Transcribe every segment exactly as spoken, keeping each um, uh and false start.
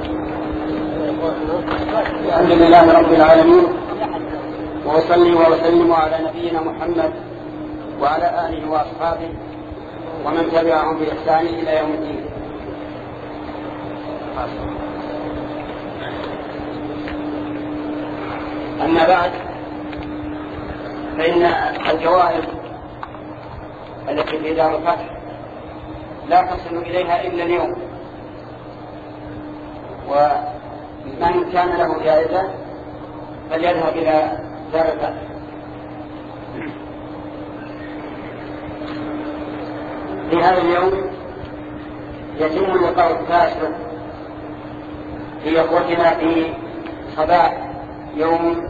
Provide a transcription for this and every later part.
الحمد لله رب العالمين، وأصلي وأسلم على نبينا محمد وعلى آله وأصحابه ومن تبعهم بإحسان إلى يوم الدين. أما بعد، فإن الجوائز التي في دار الفتح لا تصل إليها إلا اليوم، ومن كان له جائزة فليذهب إلى دار الفتح. في هذا اليوم يتم اللقاء التاسع في أخوتنا في صباح يوم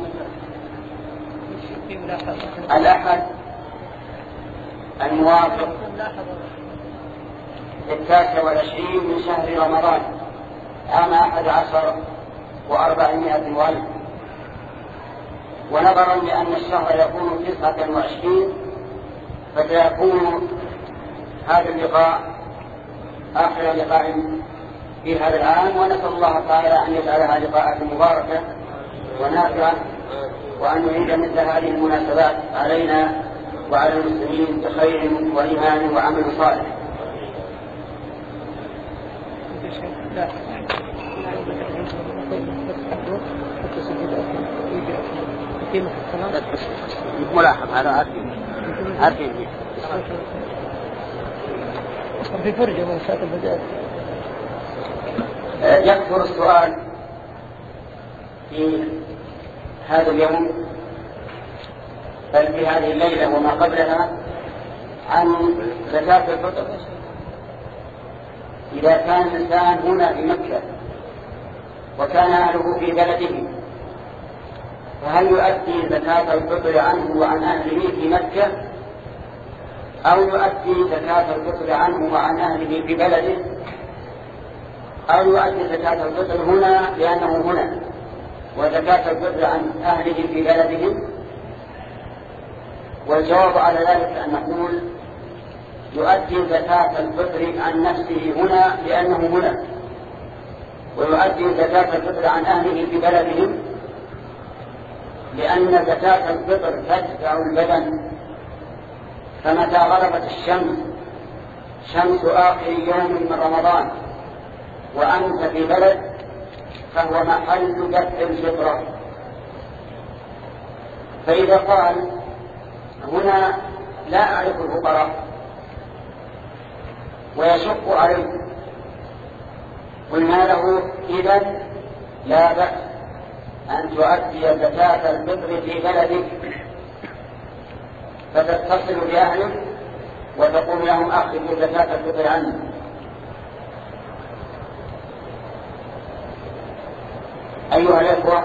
الأحد الموافق التاسع والعشرين من شهر رمضان عام أحد عشر وأربعمائة وألف، ونظرا لأن الشهر يكون تسعة وعشرين فسيكون هذا اللقاء آخر لقاء في هذا العام، ونسأل الله تعالى أن يجعلها لقاءات مباركة ونافعة، وأن يعيد مثل هذه المناسبات علينا وعلى المسلمين بخير وإيمان وعمل صالح. ملاحظ هذا عارفين عارفين في فرجة من ساعة البداية. يكثر السؤال في هذا اليوم بل في هذه الليلة وما قبلها عن زكاة الفطر. إذا كان الإنسان هنا في مكة وكان أهله في بلده، فهل يؤدي زكاة الفطر عنه وعن أهله في مكة، أو يؤدي زكاة الفطر عنه وعن أهله في بلده، أو يؤدي زكاة الفطر هنا لأنه هنا وزكاة الفطر عن أهله في بلدهم؟ والجواب على ذلك أن نقول يؤدي زكاة الفطر عن نفسه هنا لأنه هنا، ويؤدي زكاة الفطر عن أهله في بلدهم، لأن زكاة الفطر تتبع البدن. فمتى غربت الشمس شمس آخر يوم من رمضان وأنت في بلد فهو محل دفع الفطرة. فإذا قال هنا لا أعرف الفقراء ويشق عليه، قلنا له إذن لا بأس أن تؤدي زكاة الفطر في بلدك، فتتصل بأهلك وتقول لهم أخذوا زكاة الفطر عني. أيها الأخوة،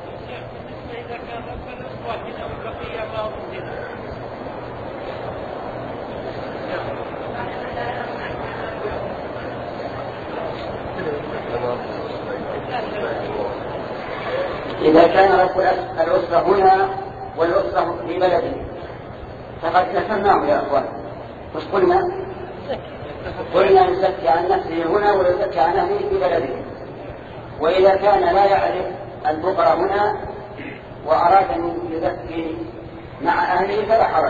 إذا كان رب الأسرة هنا والأسرة في بلده فقد كفرناه يا أخوان. مش قلنا قلنا يزكي عن نفسه هنا ويزكي عن أهله في بلده. وإذا كان لا يعرف الفقراء هنا وأراد أن يزكي مع أهله فلا حرج.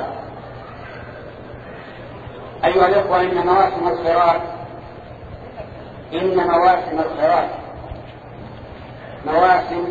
أيها الأخوة، إن مواسم الخيرات إن مواسم الخيرات مواسم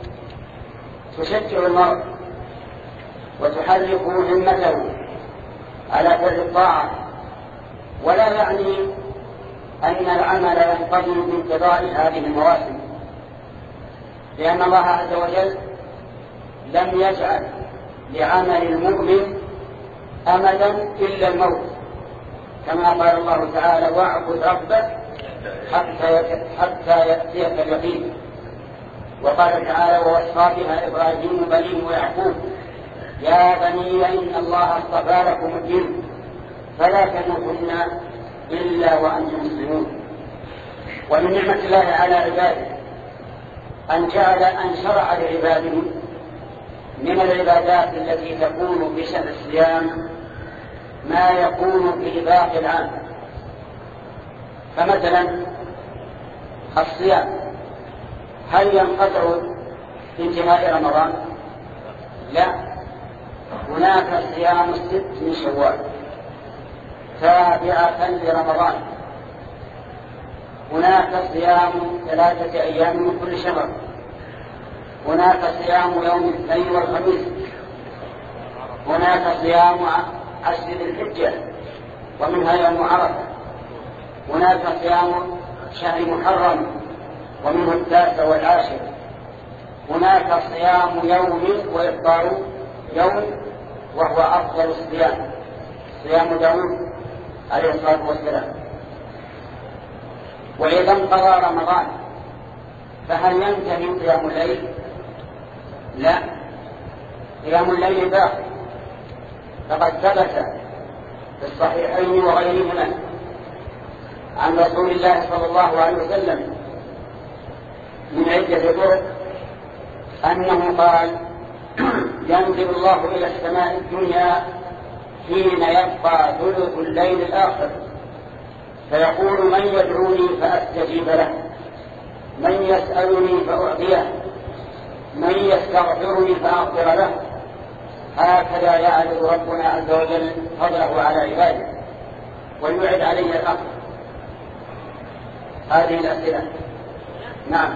تشجع المرء وتحرك همته على فعل الطاعة، ولا يعني أن العمل ينقضي بانقضاء هذه المواسم، لأن الله عز وجل لم يجعل لعمل المؤمن أمدا إلا الموت، كما قال الله تعالى واعبد ربك حتى يأتيك اليقين. وقال تعالى ووصى بها إبراهيم بنيه ويعقوب يا بني إن الله اصطفى لكم الدين فلا تموتن إلا وأنتم مسلمون. ومن نعمة الله على عباده أن جعل أن شرع لعباده من العبادات التي تكون في شهر الصيام ما يكون في باقي العام. فمثلا الصيام هل ينقطع بانتهاء رمضان؟ لا، هناك صيام الست من شوال تابعة لرمضان، هناك صيام ثلاثة أيام من كل شهر، هناك صيام يوم الاثنين والخميس، هناك صيام عشر ذي الحجة ومنها يوم عرفة، هناك صيام شهر محرم ومنه التاسع والعاشر، هناك صيام يوم وإفطار يوم وهو أفضل الصيام صيام داود عليه الصلاة والسلام. وإذا انقضى رمضان فهل ينتهي قيام الليل؟ لا، قيام الليل باقي، فقد ثبت في الصحيحين وغيرهما عن رسول الله صلى الله عليه وسلم من عدة طرق أنه قال: ينزل الله إلى السماء الدنيا حين يبقى ثلث الليل الآخر فيقول: من يدعوني فأستجيب له، من يسألني فأعطيه، من يستغفرني فأغفر له. هكذا يعرض ربنا عز وجل فضله على عباده ويوعد عليه الأمر. هذه الأسئلة. نعم.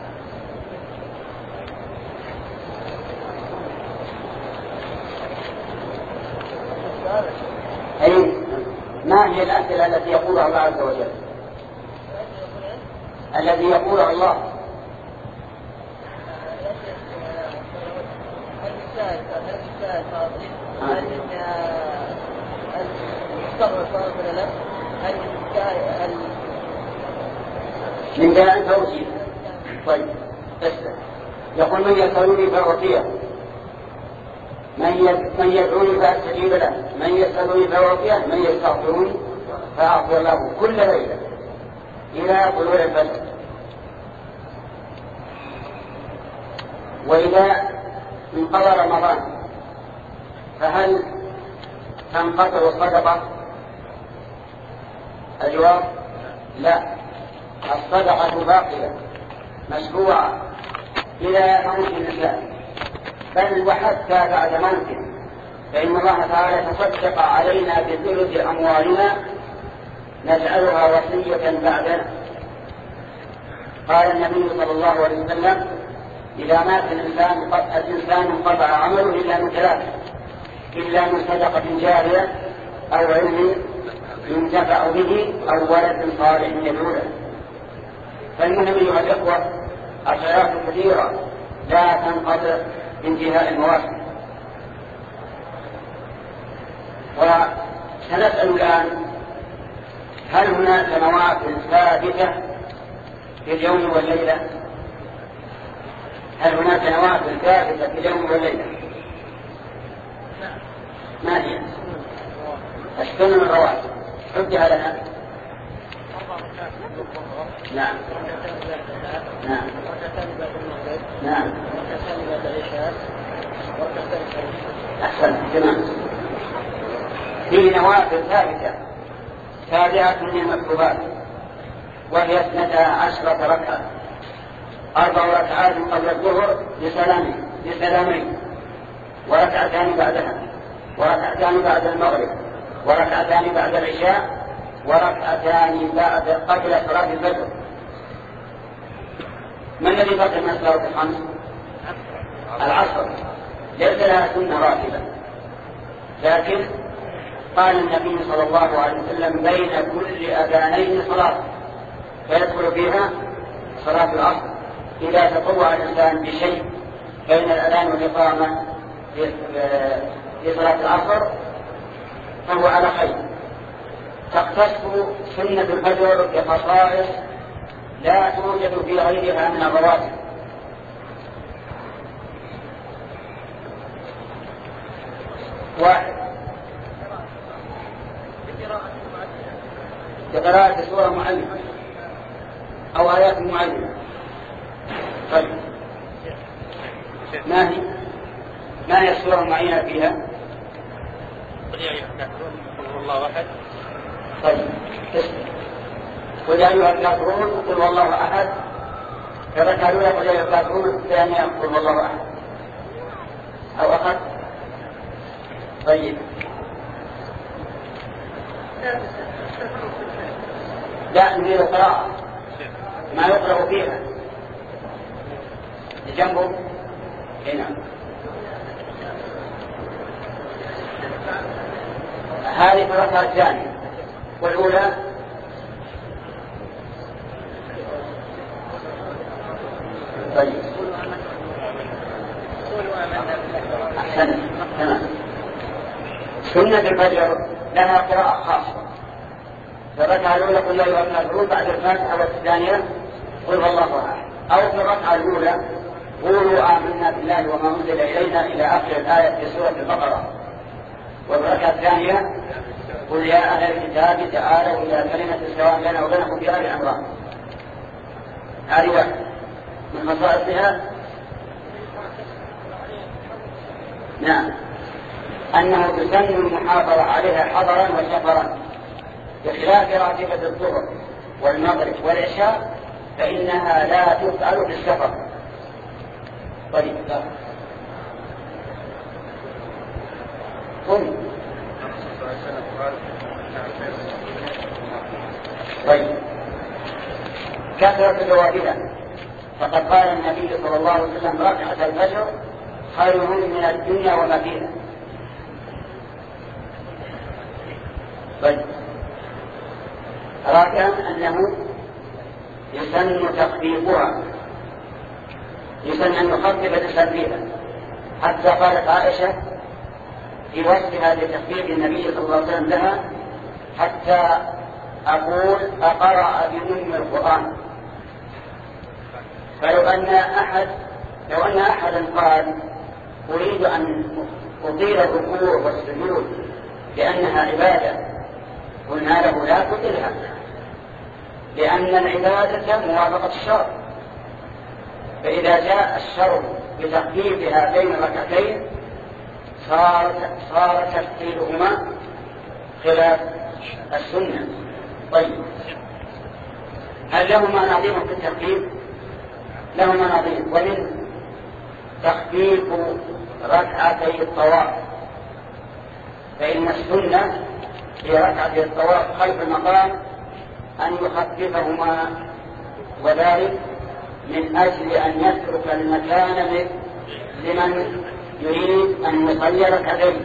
أي ما هي الأسئلة التي يقولها الله عز وجل؟ الذي يقولها الله من داء توجيه. طيب اسمع، يقول: من يسألوني فأعطيه، من يدعوني فأستجيب له، من يسألوني فأعطيه، من يستغفروني فأغفر له، كل ليلة إلى طلوع الفجر. وإذا انقضى رمضان فهل تنقطع الصدقة؟ الجواب: لا، الصدقة باقية مشروعة إلى موت الإنسان، بل وحتى بعد موته، فإن الله تعالى تصدق علينا بثلث أموالنا نجعلها وصية بعدنا. قال النبي صلى الله عليه وسلم: إذا مات الإنسان الإنسان انقطع عمله إلا من ثلاث: إلا من صدقة جارية أو علم ينتفع به أو ولد صالح يدعو له. فالمهم أيها الإخوة، الخيرات كثيرة لا تنقطع بانتهاء المواسم. وسنسأل الآن: هل هناك نوافل ثابتة في اليوم والليلة؟ هل هناك نوافل ثابتة في اليوم والليلة؟ ما هي؟ السنن الرواتب حجها لنا. نعم نعم نعم أحسن. تمام. فيه نوافل ثابتة تابعة للمكتوبات، وهي اثنتا عشرة ركعة: أربع ركعات قبل الظهر بسلام بسلامين، وركعتان بعدها، وركعتان بعد المغرب، وركعتان بعد العشاء، وركعتان بعد قبل صلاة الفجر. ما الذي بقي من الصلوات الخمس؟ العصر، ليس لها سنة راتبة، لكن قال النبي صلى الله عليه وسلم: بين كل أذانين صلاة، فيدخل فيها صلاة العصر. إذا تطوع الإنسان بشيء بين الأذان والإقامة في صلاة العصر فهو على خير. تختص سنة الفجر بخصائص لا توجد في غيرها من الرواتب. واحد: بقراءة سورة معينة أو آيات معينة. طيب، ما هي ما هي السورة المعينة فيها؟ قل يا أيها الكافرون قل الله أحد. طيب، قل يا أيها الكافرون قل والله أحد. الركعة الأولى قل يا أيها الكافرون، الثانية قل والله أحد أو أخذ. طيب لا نريد القراءة ما يقرأ فيها جنبه هنا. هذه في الركعة الثانية، والأولى طيب أحسن تمام. سنة الفجر لها قراءة خاصة. في الركعة الأولى قل يا أيها الكافرون بعد الفاتحة، والثانية قل والله أحد. أو في الركعة الأولى قولوا آمنا بالله وما أنزل إلينا إلى آخر الآية في سورة البقرة. والركعة الثانية قل يا أهل الكتاب تعالوا إلى كلمة سواء لنا وبينكم في آل عمران. هذه واحدة من خصائصها. نعم أنه تسن المحافظة عليها حضرا وسفرا، بخلاف راتبة الظهر والمغرب والعشاء فإنها لا تفعل في السفر. طيب قل طيب كثرة الرواتب، فقد قال النبي صلى الله عليه وسلم ركعة الفجر خير من الدنيا وما فيها. طيب رابعا أنه يسن تخفيفها، يسن أن يخفف تسليفا، حتى قالت عائشة في وصفها لتخفيف النبي صلى الله عليه وسلم لها حتى أقول أقرأ بأم القرآن. فلو أن أحد لو أن أحدا قال أريد أن أطيل الركوع والسجود لأنها عبادة، قلنا له لا تطلها، لأن العبادة موافقة الشرع، فإذا جاء الشرع بتخفيفها بين ركعتين صار صار تفصيلهما خلاف السنة. طيب هل لهما نظير في التخفيف؟ لهما نظير، ومن تخفيف ركعتي الطواف، فإن السنة في ركعتي الطواف خلف المقام أن يخففهما، وذلك من أجل أن يترك المكان لمن يريد أن يصلي ركعتين.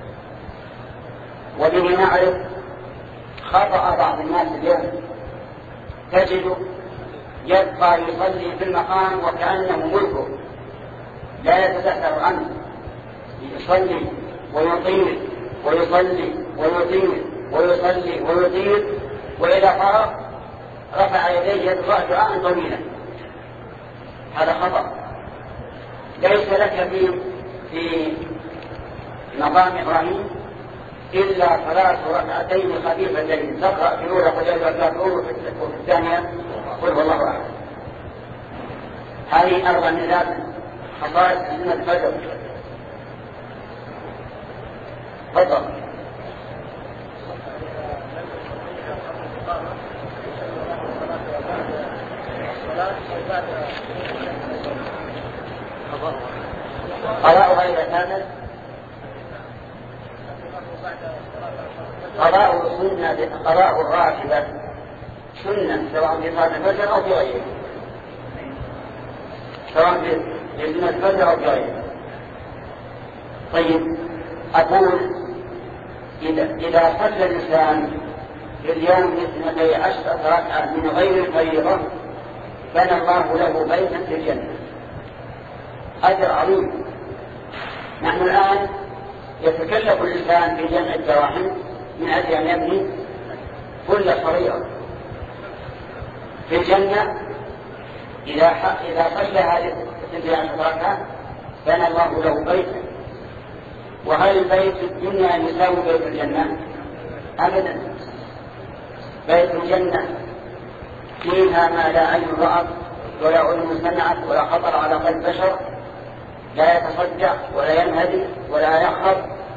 وبه نعرف خطأ بعض الناس اليوم، تجد يبقى يصلي في المقام وكأنه ملكه لا يتذكر عنه، يصلي ويطيل ويصلي ويطيل ويصلي ويطيل، وإذا فرغ رفع يديه يدعو دعاء طويلا. هذا خطأ. ليس لك في في مقام إبراهيم إلا ثلاث ركعتين خفيفتين، تقرأ في الأولى قل يا أيها الكافرون وفي الثانية قل والله أحد. هذه أربع نزات خصائص سنة الفجر. تفضل. قضاؤها إذا كانت قضاء سنة، قضاء الراتبة سنة سواء في صلاة الفجر أو في غيره، سواء في سنة الفجر أو في غيره. طيب أقول إذا إذا صلى الإنسان في اليوم اثنتي عشرة ركعة من غير الفريضة بنى الله له بيتا في الجنة، أجر عظيم. نحن الآن يتكلف الإنسان في جمع الدراهم من أجل أن يبني كل فريضة في الجنة. إذا إذا صلى هذه اثنتي عشرة ركعة بنى الله له بيتا. وهل البيت في الدنيا يساوي بيت الجنة؟ أبدا. بيت الجنة فيها ما لا عين رأت ولا أذن سمعت ولا خطر على قلب بشر، لا يتصدع ولا ينهدم ولا يخرب،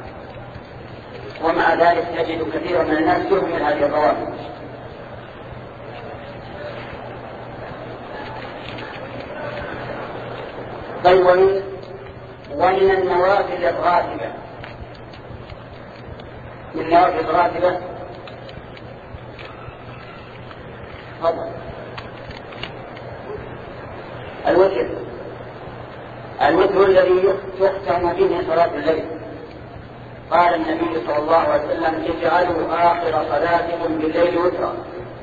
ومع ذلك تجد كثيرا من الناس يهمل هذه الروابط. بل ومن ومن النوافل الراتبة، من النوافل الراتبة فضل الوتر، الوتر الذي يختم به صلاة الليل. قال النبي صلى الله عليه وسلم: اجعلوا آخر صلاتكم بالليل وترا،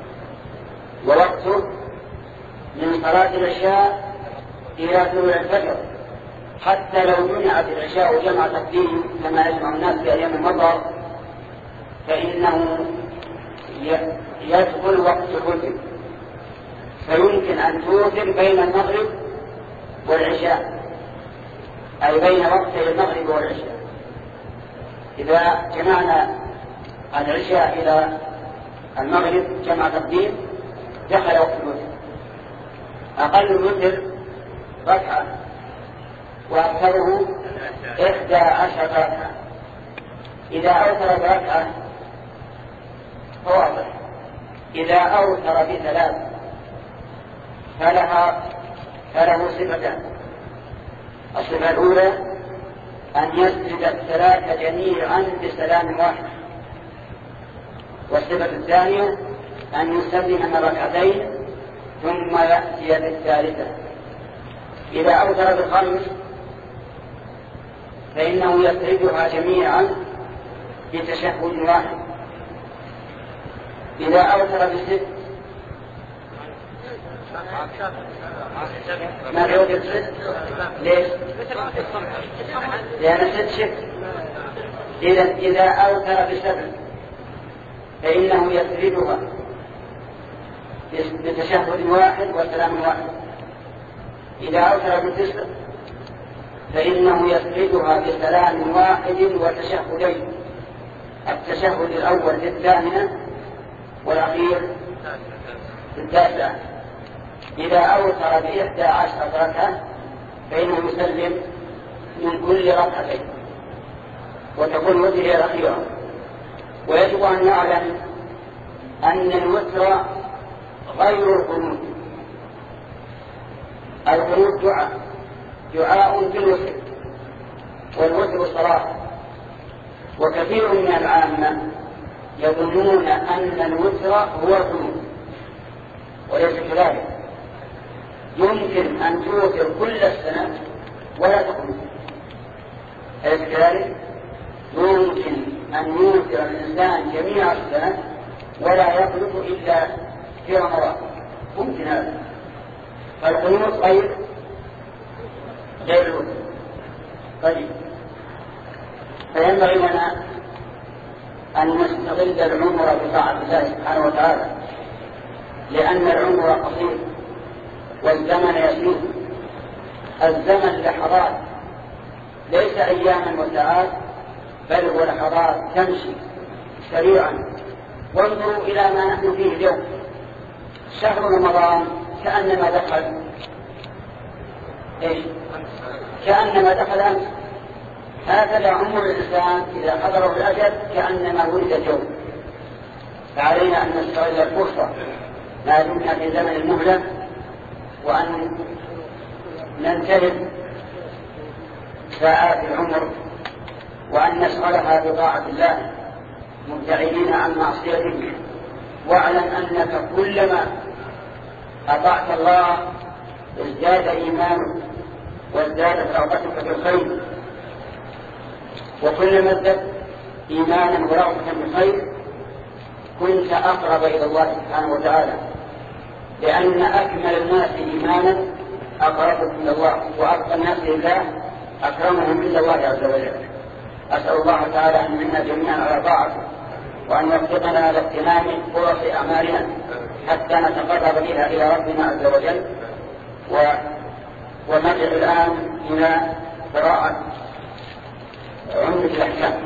ووقته من صلاة العشاء إلى طلوع الفجر، حتى لو منعت العشاء جمع تقديم كما يجمع الناس في أيام المطر فإنه يدخل وقت الوتر، فيمكن أن توتر بين المغرب والعشاء، أي بين وقتي المغرب والعشاء. إذا جمعنا العشاء إلى المغرب جمع تقديم دخل وقت الوتر. أقل الوتر ركعة وأكثره إحدى عشر ركعة. إذا أوتر بركعة فواضح، إذا أوتر بثلاث فلها فله صفتان: الصفة الأولى أن يسجد الثلاثة جميعا بسلام واحد، والصفة الثانية أن يسلم من ركعتين ثم يأتي بالثالثة. إذا أوتر بالخمس فإنه يسردها جميعا بتشهد واحد. إذا أوتر بست ما يوجد ست. ليش؟ لأن ست شك. إذا إذا أوتر بسبع فإنه يسردها بتشهد واحد وسلام واحد. إذا أوتر بتسع فإنه يسردها بسلام واحد وتشهدين، التشهد الأول في الثامنة والأخير في التاسعة. إذا أوتر بإحدى عشر ركعة فإنه يسلم من كل ركعتين وتكون وتر الأخيرة. ويجب أن نعلم أن الوتر غير القنوت. القنوت دعاء دعاء بالوتر، والوتر صلاة. وكثير من العامة يظنون أن الوتر هو القنوت، وليس كذلك. يمكن أن توتر كل السنة ولا تقنط، أليس كذلك؟ يمكن أن يوتر الإنسان جميع السنة ولا يقنط إلا في رمضان، ممكن هذا. فالقنوت غير غير الوتر. طيب، فينبغي لنا أن نستغل العمر بطاعة الله سبحانه وتعالى، لأن العمر قصير والزمن يسير. الزمن لحظات ليس أياما وساعات، بل هو لحظات تمشي سريعا. وانظروا إلى ما نحن فيه اليوم. شهر رمضان كأنما دخل إيش؟ كأنما دخل أمس. هكذا عمر الإنسان إذا حضره الأجل كأنما ولد اليوم. فعلينا أن نستغل الفرصة ما دمنا في زمن المهلة، وأن ننتهز ساعات العمر وأن نشغلها بطاعة الله مبتعدين عن معصيته. واعلم أنك كلما أطعت الله ازداد إيمانك وازدادت رغبتك في الخير، وكلما ازددت إيمانا ورغبة في الخير كنت أقرب إلى الله سبحانه وتعالى، لأن أكمل الناس إيمانا أقربهم إلى الله، وأقرب الناس لله أكرمهم إلى الله عز وجل. أسأل الله تعالى أن منا جميعا على طاعته، وأن يوفقنا لاغتنام فرص أعمالنا حتى نتقرب بها إلى ربنا عز وجل. و... ونرجع الآن إلى قراءة عمدة الأحكام.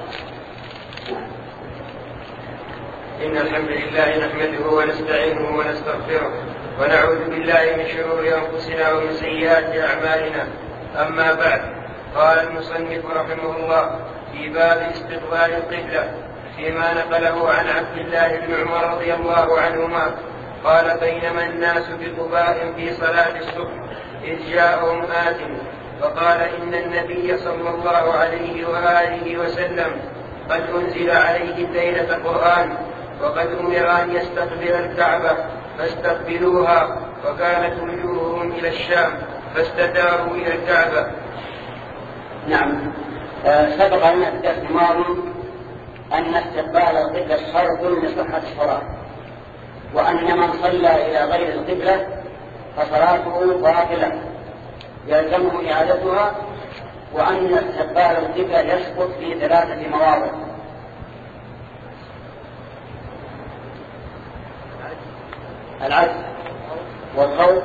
إن الحمد لله نحمده ونستعينه ونستغفره ونعوذ بالله من شرور أنفسنا ومن سيئات أعمالنا. أما بعد، قال المصنف رحمه الله في باب استقبال القبلة فيما نقله عن عبد الله بن عمر رضي الله عنهما قال: بينما الناس بقباء في صلاة الصبح إذ جاءهم آت فقال إن النبي صلى الله عليه وآله وسلم قد أنزل عليه الليلة قرآن وقد أمر أن يستقبل الكعبة فاستقبلوها، وكانت وجوههم إلى الشام فاستداروا إلى الكعبة. نعم. سبق لنا في الدرس الماضي أن استقبال القبلة شرط لصحة الصلاة، وأن من صلى إلى غير القبلة فصلاته باطلة يلزمه إعادتها، وأن استقبال القبلة يسقط في ثلاثة مواضع: العجز والخوف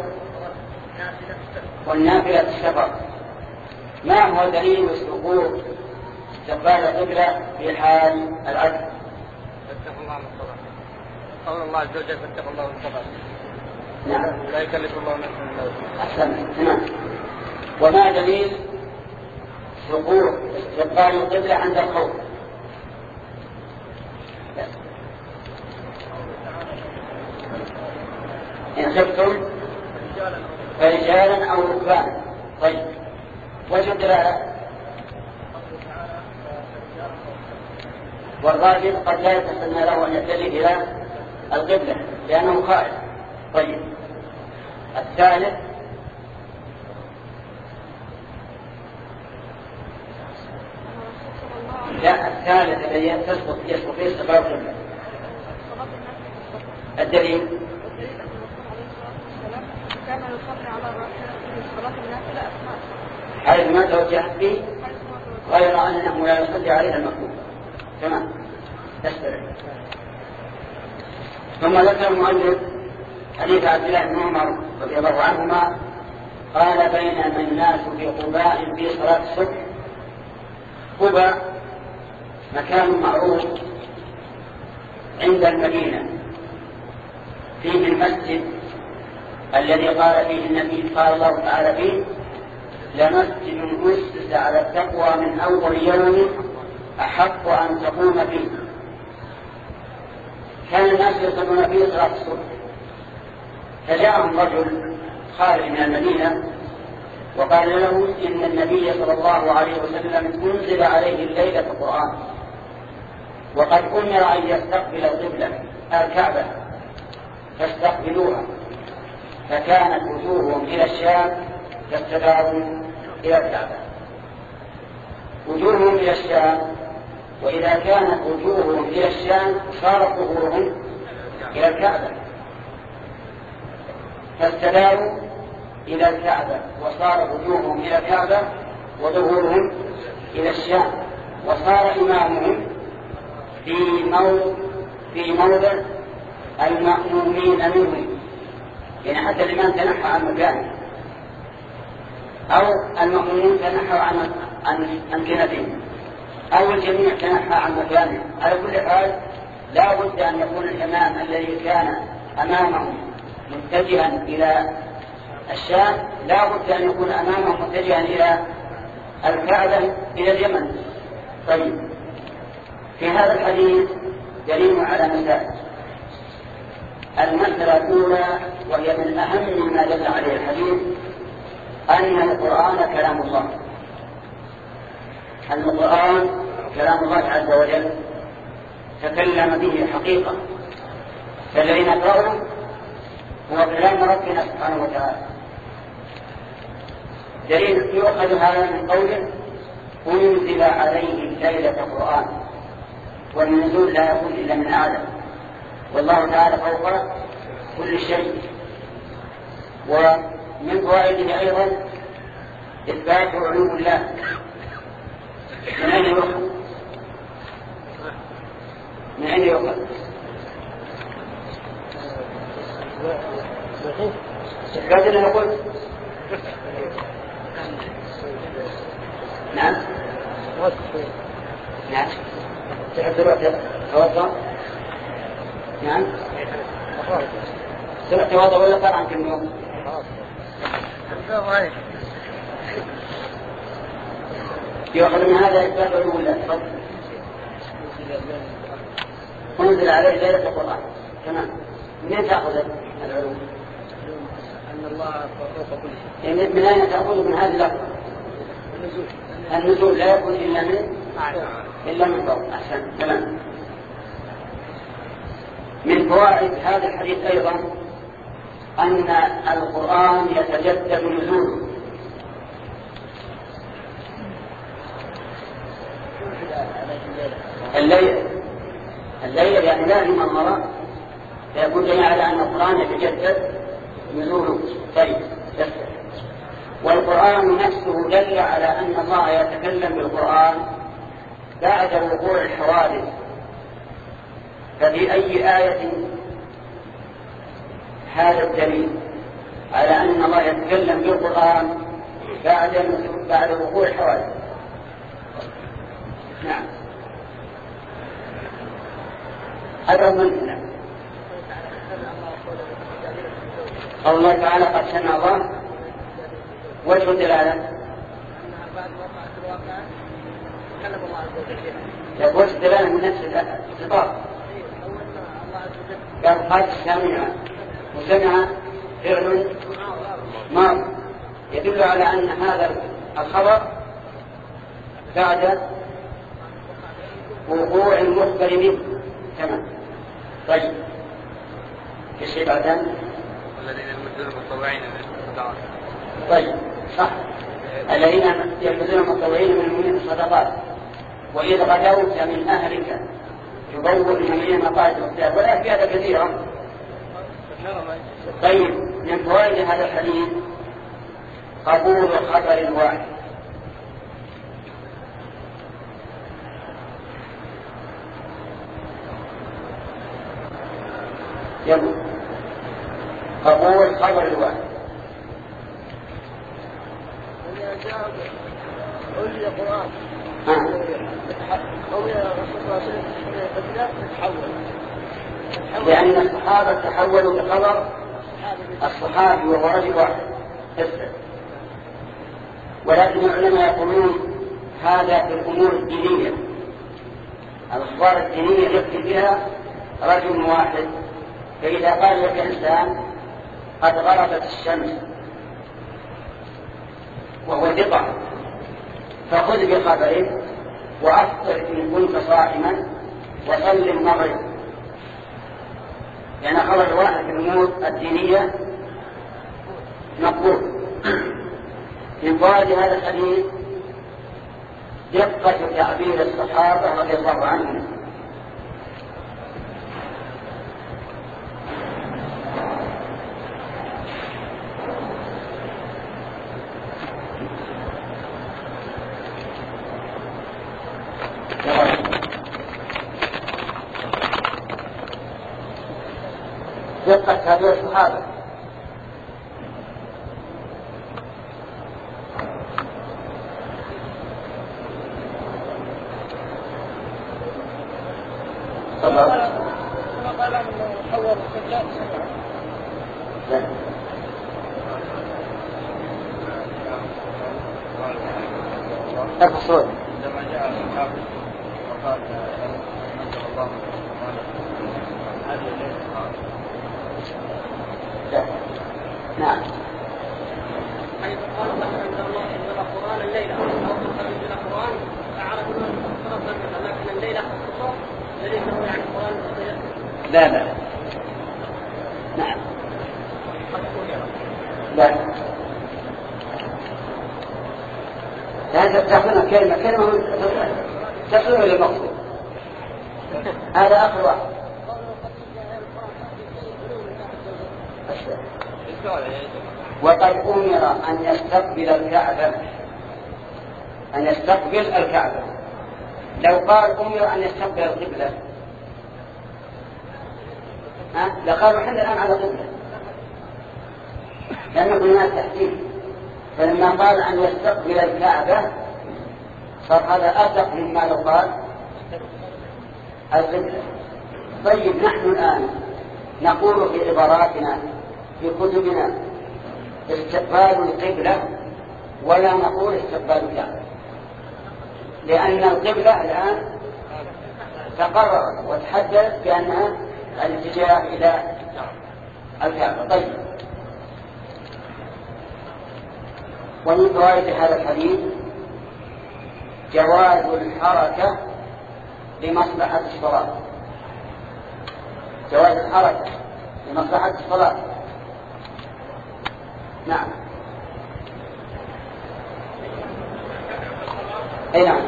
والنافلة السفر. ما هو دليل سقوط استقبال القبلة في حال العجز؟ فاتقوا الله من الصلاة. قول الله عز وجل فاتقوا الله من الصلاة. نعم. لا يكلف الله نفسا الا وسعها. أحسن. تمام. وما دليل سقوط استقبال القبلة عند الخوف؟ إن خفتم فرجالا أو ركبانا. طيب، وجه الدلالة؟ والراجل قد لا يتسنى له أن يتجه إلى القبلة لأنه خائف. طيب، الثالث لا الثالث الذي تسقط يسقط فيه استقبال القبلة. الدليل كان يصلي على الراحلة في صلاة النافلة أثناء حيث ما توجهت فيه غير أنه لا يصلي عليها المكتوب. تمام. تسترع. ثم ذكر المؤلف حديث عبد الله بن عمر رضي الله عنهما قال: بينما الناس في قباء في صلاة الصبح. قباء مكان معروف عند المدينة، فيه المسجد الذي قال فيه النبي قال الله تعالى فيه: لمسجد أسس على التقوى من أول يوم أحق أن تقوم فيه. كان الناس يصلون فيه صلاة الصبح، فجاءهم رجل خارج من المدينة وقال له: إن النبي صلى الله عليه وسلم أنزل عليه الليلة القرآن وقد أمر أن يستقبل القبلة الكعبة فاستقبلوها، فكانت وجوههم إلى الشام فاستداروا إلى الكعبة. وجوههم إلى الشام، وإذا كانت وجوههم إلى الشام صارت ظهورهم إلى الكعبة، فاستداروا إلى الكعبة وصار وجوههم إلى الكعبة وظهورهم إلى الشام، وصار إمامهم في موضع في موضع المأمومين منه، يعني حتى الإمام تنحى عن مكانه أو المأمومون تنحى عن عن أمكنتهم أو الجميع تنحى عن مكانه. على كل حال لا بد أن يكون الإمام الذي كان أمامهم متجها إلى الشام لا بد أن يكون أمامهم متجها إلى الكعبة إلى اليمن. طيب، في هذا الحديث دليل على مسائل. المسألة الأولى وهي من أهم ما دل عليه الحديث أن القرآن كلام الله. القرآن كلام الله عز وجل تكلم به حقيقة، فالذي نقرأه هو كلام ربنا سبحانه وتعالى. دليل يؤخذ هذا من قوله: أنزل عليه الليلة قرآن، والنزول لا يكون إلا من أعلى، والله تعالى فوق كل شيء. ومن فوائده أيضا إثبات علو الله. من أين يؤخذ؟ من أين يؤخذ؟ إثبات اللي نقول نعم نعم تحب الوقت توضأ؟ نعم تروح توضأ ولا طبعا كل يوم؟ يأخذ من هذا إثبات علو الله. تفضل. أنزل عليه ليلة القرآن. تمام. منين تأخذ العلوم؟ أن الله فوق كل شيء. من أين تأخذ من هذه اللفظة؟ النزول لا يكون إلا من إلا من فوق. أحسن تمام. من فوائد هذا الحديث أيضا أن القرآن يتجدد نزوله. الليل الليل يعني لازم المرأة فيكون دليل على أن القرآن يتجدد نزوله. طيب. والقرآن نفسه دل على أن الله يتكلم بالقرآن بعد وقوع الحوادث. ففي أي آية هذا الدليل على أن الله يتكلم بالقرآن بعد بعد وقوع الحوادث؟ نعم. هذا من قول الله تعالى قد سمع الله. وجه الدلالة يقول الدلالة من نفس الخطاب. قال قد سمع وسمع فعل ماضي يدل على أن هذا الخبر بعد وقوع المخبر منه. تمام. طيب في شيء بعدين الذين يمدون المتطوعين من الصدقات. طيب صح. الذين يمدون المتطوعين من المؤمنين الصدقات. وإذ غدوت من أهلك تبوئ المؤمنين مقاعد الصدقات. ولا في هذا كثيرا. طيب من فوائد هذا الحديث قبول خبر الواحد. يقول قبول خبر الواحد. أولي القرآن أولي الرسول صلى الله عليه وسلم لأن الصحابة تحولوا بخبر الصحابي وهو رجل واحد. ولكن العلماء يقولون هذا في الأمور الدينية. الأخبار الدينية يكفي بها رجل واحد. فإذا قال لك إنسان قد غربت الشمس وهو ثقة فخذ بخبره وأفطر إن كنت صائما وصل المغرب. يعني خبر واحد في الأمور الدينية مقبول. من فوائد هذا الحديث دقة تعبير الصحابة رضي الله عنهم. دقة تعبير الصحابة. الصوت لما جاء الصحابة وقال نزل الله هذه لا. نعم. حيث قال مثلا ان الله انزل القران الليله او انزل القران فعرف انه فرض لكن الليله خصوصا الذي يقول عن القران لا لا نعم لا لا تأخذنا كلمة كلمة تصل إلى المقصود. هذا آخر واحد. وقد أمر أن يستقبل الكعبة أن يستقبل الكعبة. لو قال أمر أن يستقبل القبلة ها لقالوا احنا الآن على قبلة لأنه هناك تحديد. فلما قال أن يستقبل الكعبة صار هذا أدق مما لو قال القبلة. طيب نحن الآن نقول في عباراتنا في كتبنا استقبال القبلة ولا نقول استقبال الكعبة لأن القبلة الآن تقررت وتحددت بأنها الاتجاه إلى الكعبة. طيب ومن فوائد هذا الحديث جواز الحركة لمصلحة الصلاة. جواز الحركة لمصلحة الصلاة. نعم. أي نعم.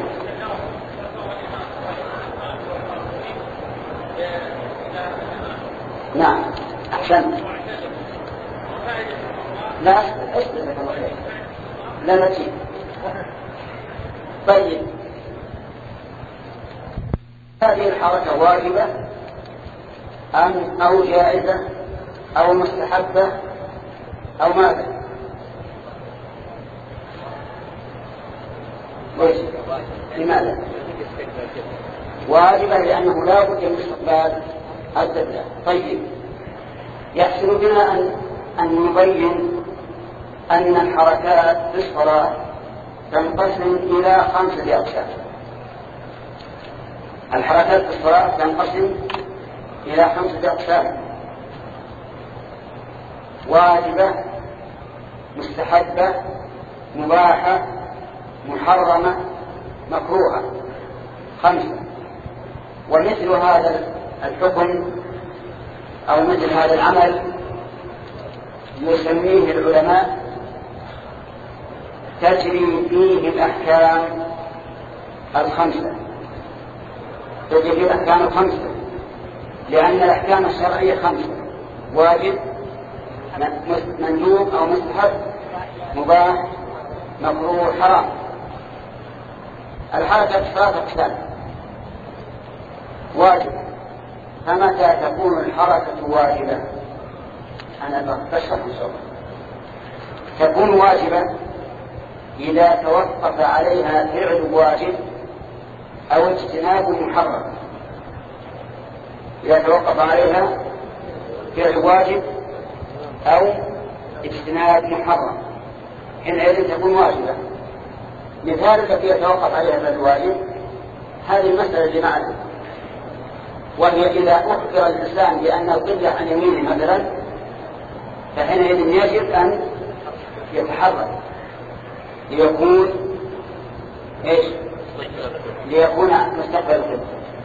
نعم أحسن. لا أسلمك الله خير. لا نتيجة. طيب هذه الحركة واجبة أم أو جائزة أو مستحبة أو ماذا؟ ليش؟ لماذا؟ واجبة لأنه لا بد من استقبال القبلة. طيب يحسن بنا أن أن نبين أن الحركات في الصلاة تنقسم إلى خمسة أقسام. الحركات في الصلاة تنقسم إلى خمسة أقسام: واجبة، مستحبة، مباحة، محرمة، مكروهة. خمسة. ومثل هذا الحكم أو مثل هذا العمل يسميه العلماء تجري فيه الأحكام الخمسة. تجري فيه الأحكام الخمسة لأن الأحكام الشرعية خمسة: واجب، مندوب أو مستحب، مباح، مكروه، حرام. الحركة ثلاثة أقسام: واجب. فمتى تكون الحركة واجبة؟ أنا بشرح إن شاء الله. تكون واجبة إذا توقف عليها فعل واجب أو اجتناب محرم. إذا توقف عليها فعل واجب أو اجتناب محرم حينئذ تكون واجبة. مثال التي يتوقف عليها فعل واجب هذه المسألة اللي معنا، وهي إذا أخبر الإنسان بأن القبلة عن يمينه مثلا فحينئذ يجب أن يتحرك ليكون إيش؟ ليكون مستقبل القبلة.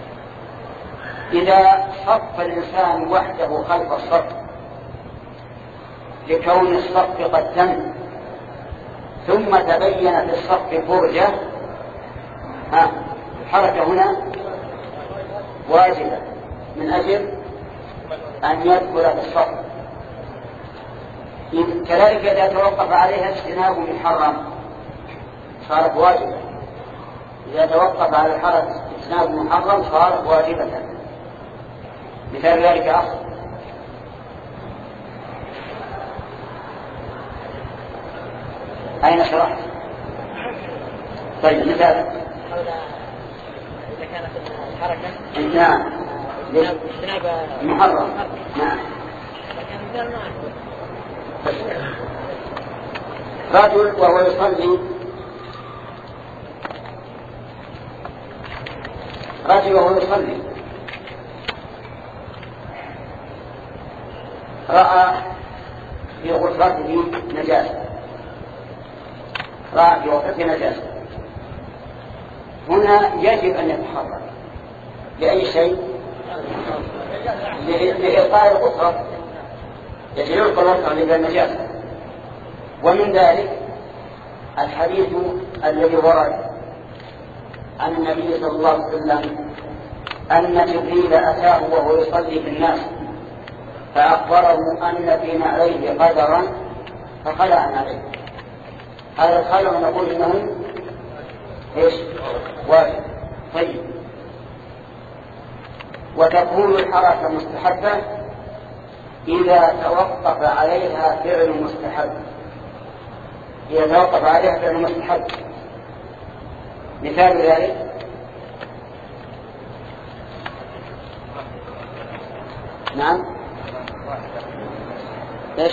إذا صف الإنسان وحده خلف الصف لكون الصف قد تم ثم تبين في الصف فرجة، ها الحركة هنا واجبة من أجل أن يدخل في الصف. كذلك إذا توقف عليها اجتناب محرم صارت واجبة. إذا توقف على الحركة اجتناب محرم صارت واجبة. مثال ذلك أخر: أين شرحت؟ طيب مثال إذا كانت الحركة نعم اجتناب محرم. نعم. لكن مثال ما رجل وهو يصلي رجل وهو يصلي رأى في غرفته نجاسة رأى في غرفته نجاسة هنا يجب أن يتحرك لأي شيء؟ لإلقاء الغرفة. يجب يلقى الغرفة للنجاسة. ومن ذلك الحديث الذي ورد عن النبي صلى الله عليه وسلم أن جبريل أتاه وهو يصلي في الناس فأخبره أن في نعليه قدرا فخلع عليه. هذا الخلع نقول إنه إيش؟ واجب. طيب وتكون الحركة مستحبة إذا توقف عليها فعل مستحب. إذا توقف عليها فعل مستحب مثال ذلك: نعم ايش؟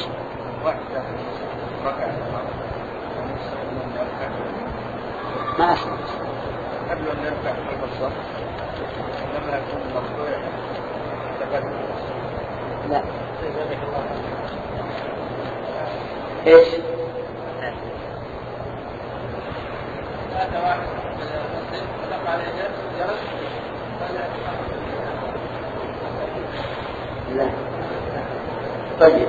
ما أسمع. قبل أن نرفع خلف الصف لما يكون مرفوع تقدم. لا. ايش؟ هذا واحد لا. طيب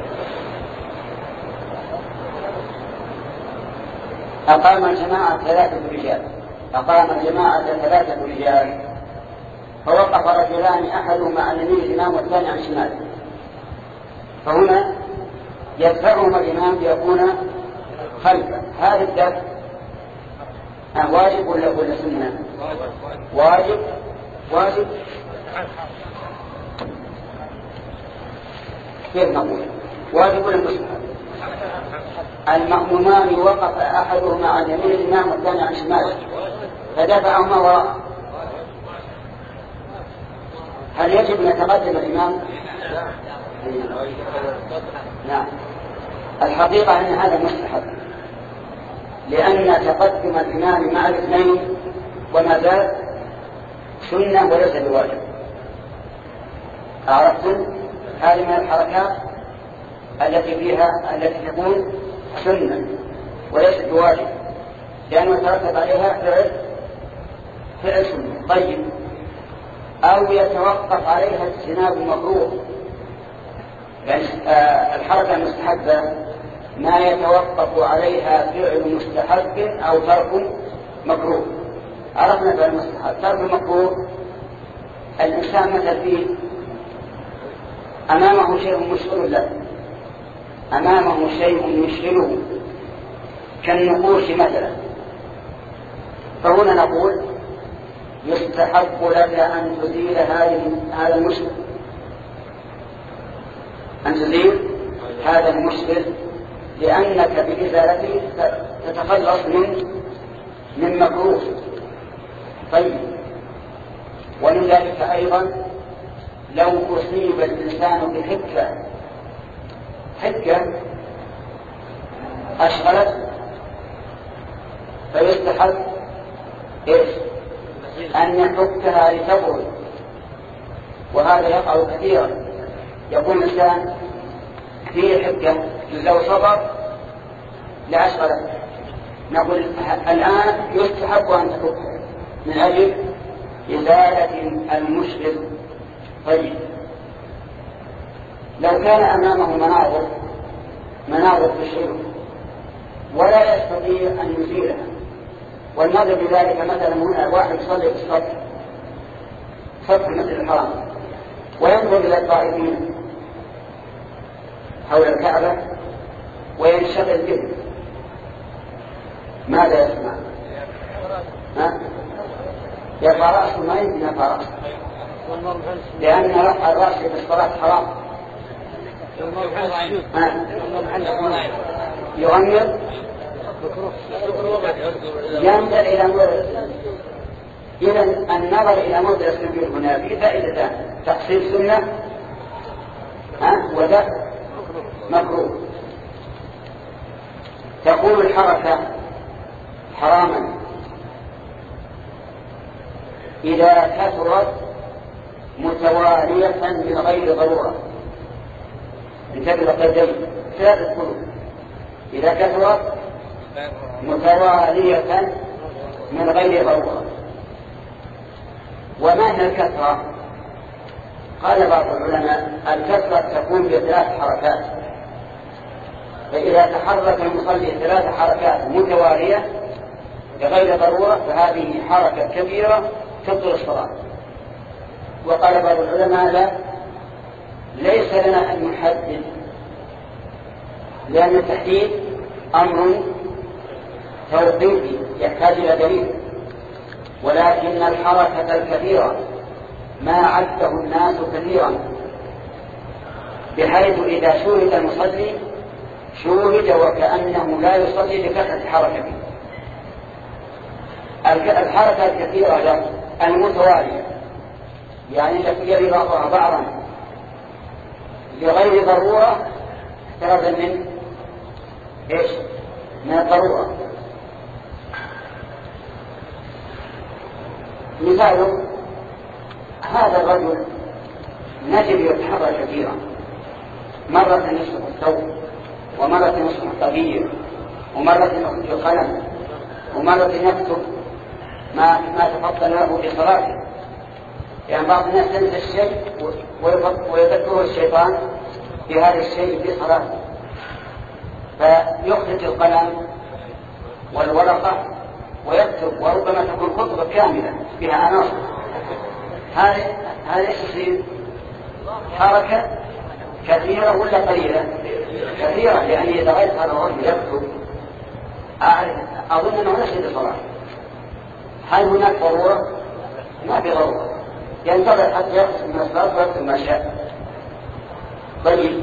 أقام الجماعة ثلاثة رجال أقام الجماعة ثلاثة رجال فوقف رجلان أحدهما عن يمين الإمام والثاني عن شماله، فهنا يدفعهم الإمام ليكون خلفه. هذا الدفع واجب ولا ولا سنة؟ واجب واجب كيف نقول واجب ولا مستحب؟ المأمومان وقف أحدهما عن يمين الإمام والثاني عن شماله فدفعهما وراءه. هل يجب أن يتقدم الإمام؟ نعم. الحقيقة أن هذا مستحب، لأن تقدم الإمام مع الاثنين وما زال سنة وليس بواجب. عرفتم؟ هذه من الحركات التي فيها التي تكون سنة وليست بواجب، لأنه يترتب عليها فعل فعل سنة. طيب، أو يتوقف عليها اجتناب مكروه، يعني الحركة المستحبة ما يتوقف عليها فعل مستحب أو ترك مكروه. عرفنا فعل المستحب. ترك المكروه الإنسان مثل فيه أمامه شيء مشغل له، أمامه شيء يشغله كالنقوش مثلا، فهنا نقول يستحب لك أن تزيل هذا المشغل، أن تزيل هذا المشغل، لأنك بإزالته تتخلص من من مكروه. طيب، ومن ذلك أيضا لو أصيب الإنسان بحكة حكة أشغلت فيستحب إيش؟ أن يحكها لتبرد، وهذا يقع كثيرا. يقول الإنسان في حكة لو صبر لأشغلت، نقول الآن يستحب أن تحكها من أجل إزالة المشكل. طيب، لو كان أمامه مناظر مناظر تشغله ولا يستطيع أن يزيلها، والنظر بذلك مثلا هنا واحد يصلي في السطح سطح المسجد الحرام وينظر إلى الطائفين حول الكعبة وينشغل به، ماذا يسمع؟ ها؟ يرفع رأسه؟ ما يمكن يرفع رأسه، لأن رفع الرأس في الصلاة حرام. يغمر ينظر إلى موضع. إذا النظر إلى موضع السجود هنا في فائدتان: تحصيل سنة ودفع مكروه. تكون الحركة حراما إذا كثرت متوالية من غير ضرورة. انتبه قدم ثلاثة قلوب: إذا كثرت متوالية من غير ضرورة. وما هي الكثرة؟ قال بعض العلماء: الكثرة تكون بثلاث حركات، فإذا تحرك المصلي ثلاث حركات متوالية بغير ضرورة فهذه حركة كبيرة تبطل الصلاة. وقال بعض العلماء: لا، ليس لنا أن نحدد، لأن التحديد أمر توقيفي يحتاج إلى دليل، ولكن الحركة الكثيرة ما عده الناس كثيرا، بحيث إذا شوهد المصلي شوهد وكأنه لا يصلي لكثرة حركته. الحركة الكثيرة المتوالية يعني التي يلي بعضها بعضا لغير ضرورة احترازا من ايش؟ من الضرورة. مثال: هذا الرجل نجد يتحرك كثيرا، مرة يصبح الثوب، ومرة يصبح الطبيب، ومرة يصبح القلم، ومرة يكتب ما ما تفضل له في صلاته. يعني بعض الناس ينسى الشيء ويذكره الشيطان بهذا الشيء في صلاته، فيخرج القلم والورقة ويكتب، وربما تكون خطبة كاملة بها عناصر. هذه هذه يصير حركة كثيرة ولا قليلة؟ كثيرة، لأني إذا رأيت هذا الرجل يكتب أظن أنه نشهد الصلاة. هل هناك ضرورة؟ ما في ضرورة، ينتظر حتى يقسم من الصلاة ويكتب ما شاء. طيب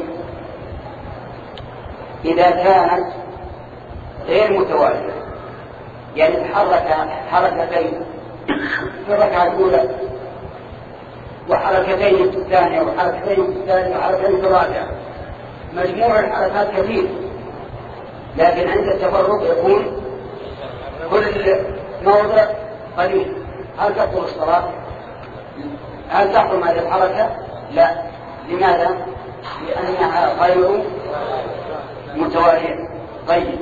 إذا كانت غير متوالية، يعني تحرك حركتين في الركعة الأولى وحركتين في الثانية وحركتين في الثالثة وحركتين في الرابعة، مجموع الحركات كثير، لكن عند التفرق يكون كل موضع قليل. هل تقوم الصلاة؟ هل تقوم هذه الحركة؟ لا. لماذا؟ لأنها غير متوالية. طيب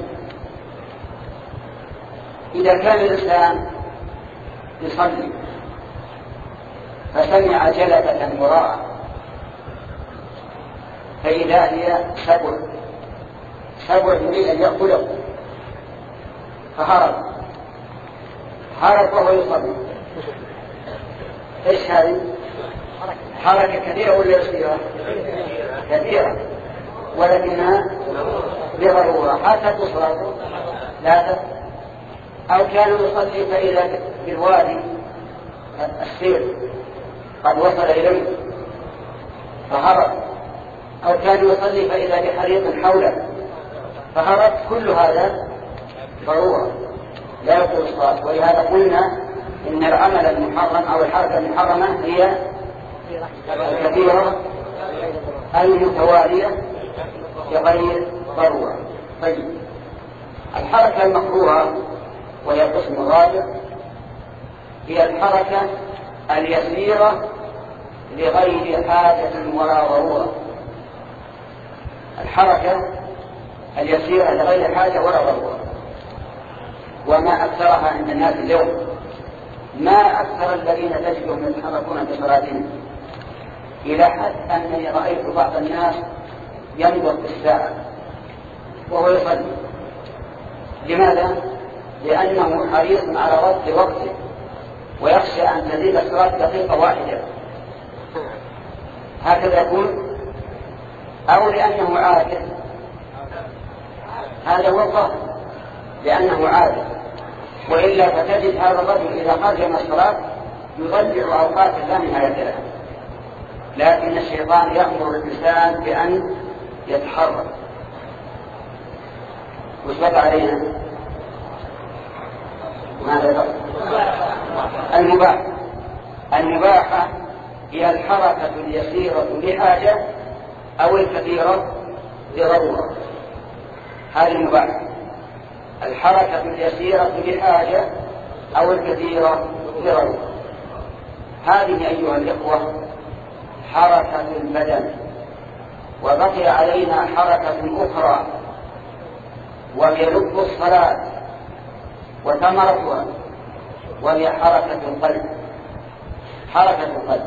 إذا كان الإنسان يصلي فسمع جلبة وراءه فإذا هي سبع سبع يريد أن يأكله فهرب هرب وهو يصلي، إيش هذه؟ حركة كثيرة ولا يسيرة؟ كثيرة، ولكنها بضرورة. حتى تصلاته لا تفعل. أو كان يصلي فإذا بالوادي السير قد وصل إليه فهرب، أو كان يصلي فإذا بحريق حوله فهرب. كل هذا ضرورة لا يقول الصلاة. ولهذا قلنا إن العمل المحرم أو الحركة المحرمة هي الكثيرة المتوالية بغير ضرورة. طيب الحركة المكروهة وهي القسم الرابع هي الحركة اليسيرة لغير حاجة ولا ضرورة. الحركة اليسيرة لغير حاجة ولا ضرورة، وما أكثرها عند الناس اليوم. ما أكثر الذين تجدهم يتحركون في صلاتهم، إلى حد أنني رأيت بعض الناس ينظر في الساعة وهو يصلي. لماذا؟ لأنه حريص على رد وقته ويخشى أن تزيد الصلاة دقيقة واحدة، هكذا يكون، أو لأنه عاجز. هذا هو الظاهر، لأنه عاجز. وإلا فتجد هذا الرجل إذا خرج من الصلاة يضيع أوقات لا نهاية لها. لكن الشيطان يأمر الإنسان بأن يتحرك. وشبه علينا ماذا يقول؟ المباح. المباحة هي الحركة اليسيرة لحاجة أو الكثيرة لضرورة. هذه المباحة، الحركة اليسيرة لحاجة أو الكثيرة لضرورة. هذه أيها الإخوة حركة البدن. وبقي علينا حركة أخرى وهي لب الصلاة وثمرتها، وهي حركة القلب. حركة القلب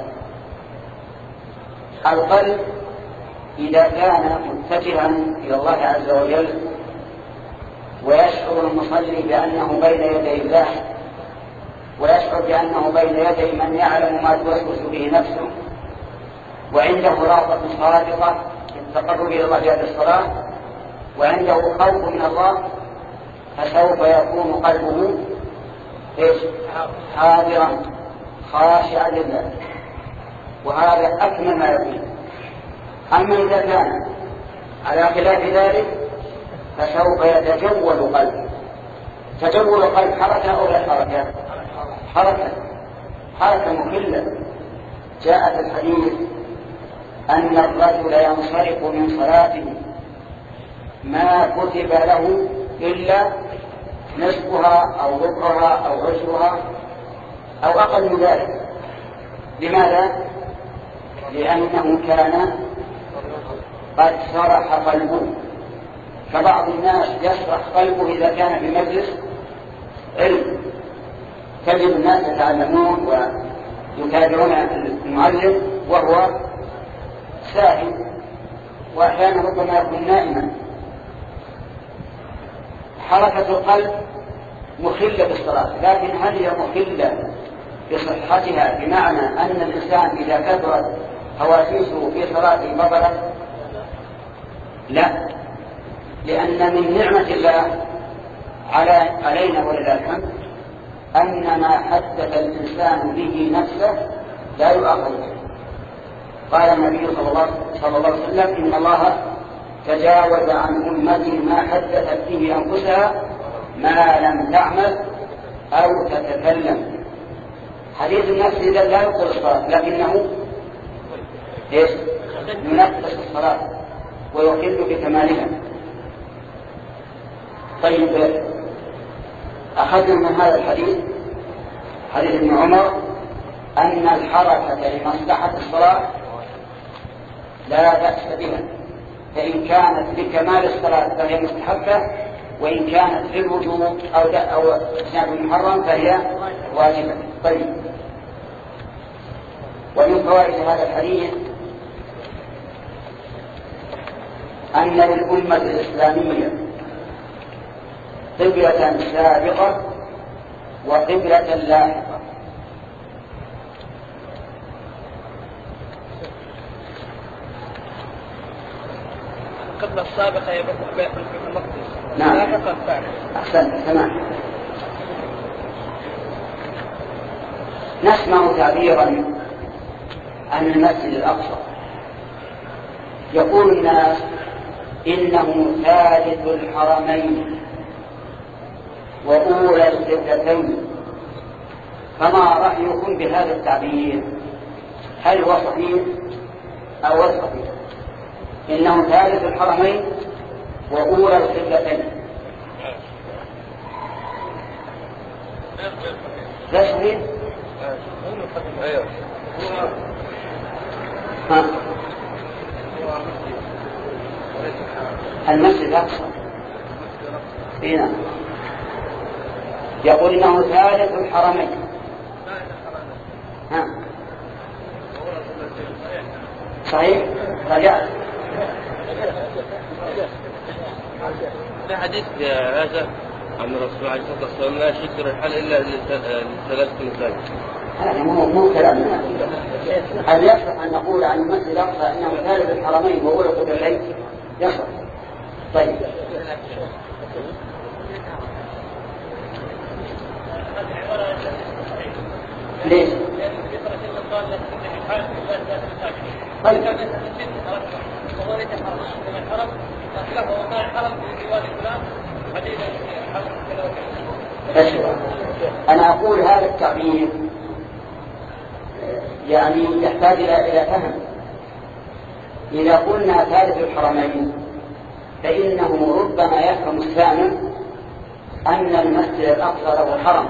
القلب إذا كان متجها إلى الله عز وجل ويشعر المصلي بأنه بين يدي الله، ويشعر بأنه بين يدي من يعلم ما توسوس به نفسه، وعنده رغبة صادقة في التقرب إلى الله بهذه الصلاة، وعنده خوف من الله، فسوف يكون قلبه إيش؟ حاضرا خاشعا لله، وهذا أكمل ما يكون. أما إذا كان على خلاف ذلك فسوف يتجول قلبه. تجول القلب حركة أو لا حركة؟ حركة حركة مكلة. جاء في الحديث أن الرجل ينصرف من صلاته ما كتب له إلا نصفها أو ربعها أو عشرها أو أقل من ذلك. لماذا؟ لأنه كان قد شرح قلبه. فبعض الناس يشرح قلبه إذا كان في مجلس علم، تجد الناس يتعلمون ويتابعون المعلم وهو ساهي، وأحيانا ربما يكون نائما. حركة القلب مخلة بالصلاة، لكن هل هي مخلة بصحتها بمعنى أن الإنسان إذا كثرت حواسيسه في صلاته بطلت؟ لا، لأن من نعمة الله على علينا ولله الحمد أن ما حدث الإنسان به نفسه لا يؤاخذ به. قال النبي صلى الله عليه وسلم: إن الله تجاوز عن أمتي ما حدثت به أنفسها ما لم تعمل أو تتكلم. حديث النفس إذا لا يقول الصلاة، لكنه إيش؟ ينقص الصلاة ويقل بكمالها. طيب، أخذنا من هذا الحديث حديث ابن عمر أن الحركة لمصلحة الصلاة لا بأس بها، فإن كانت لكمال الصلاة فهي مستحبة، وإن كانت للوجوب أو أو اجتناب محرم فهي واجبة. طيب، ومن فوائد هذا الحديث أن للأمة الإسلامية قبلة سابقة وقبلة لاحقة. القبلة السابقة هي بيت المقدس. نعم. أحسنت، تمام. نسمع تعبيرا عن المسجد الأقصى، يقول الناس إنه ثالث الحرمين وأولى القبلتين، فما رأيكم بهذا التعبير؟ هل هو صحيح أو غير صحيح؟ إنه ثالث الحرمين وأولى القبلتين، لا صحيح؟ ها. المسجد الأقصى هنا يقول إنه ثالث الحرمين. ها. صحيح؟ رجعت في حديث هذا عن الرسول عليه الصلاة والسلام: لا يشد الرحال إلا لثلاثة مساجد. هذا مو مو كلامنا. هل يصح أن نقول عن المسجد الأقصى إنه ثالث الحرمين وأولى القبلتين؟ يصح. طيب، ليش؟ طيب، أنا أقول هذا التعبير يعني يحتاج إلى فهم. إذا قلنا ثالث الحرمين فإنه ربما يفهم السامع أن المسجد الأقصى له حرم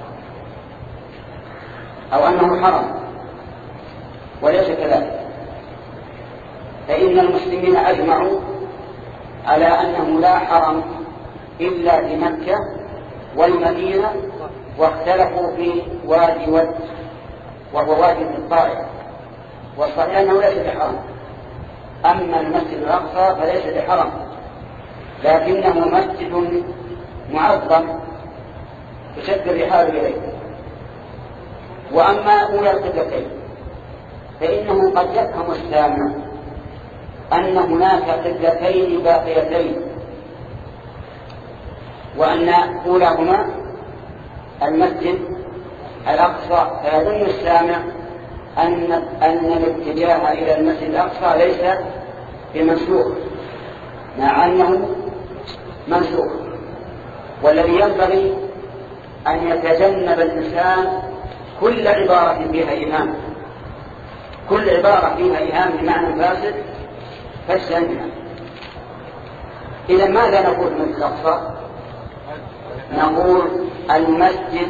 أو أنه حرم، وليس كذلك، فإن المسلمين أجمعوا على أنه لا حرم إلا في مكة والمدينة، واختلفوا في وادي ود وهو وادي في الطائف، والصحيح أنه ليس بحرم. أما المسجد الأقصى فليس بحرم، لكنه مسجد معظم تشد الرحال إليه. وأما أولى القبلتين فإنه قد يفهم السامع أن هناك قبلتين باقيتين، وأن أولاهما المسجد الأقصى، فيظن السامع أن أن الاتجاه إلى المسجد الأقصى ليس بمنسوخ، مع أنه منسوخ. والذي ينبغي أن يتجنب الإنسان كل عبارة فيها إيهام، كل عبارة فيها إيهام بمعنى فاسد فاجتنبها. إذا ماذا نقول من الأقصى؟ نقول المسجد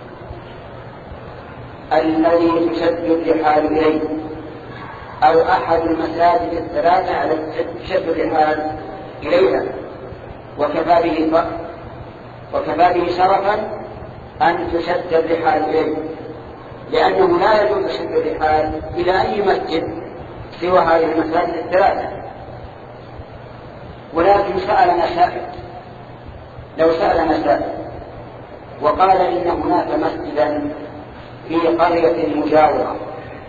الذي تشد الرحال إليه، أو أحد المساجد الثلاثة التي تشد الرحال إليها، وكفى به وكفى به شرفا أن تشد الرحال إليه، لأنه لا يجوز شد الرحال إلى أي مسجد سوى هذه المساجد الثلاثة. ولكن سألنا سائل، لو سألنا سائل وقال إن هناك مسجدا في قرية مجاورة